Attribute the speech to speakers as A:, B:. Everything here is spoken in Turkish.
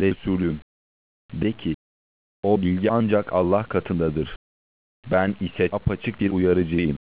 A: Resulüm, de ki, o bilgi ancak Allah katındadır. Ben ise apaçık bir uyarıcıyım.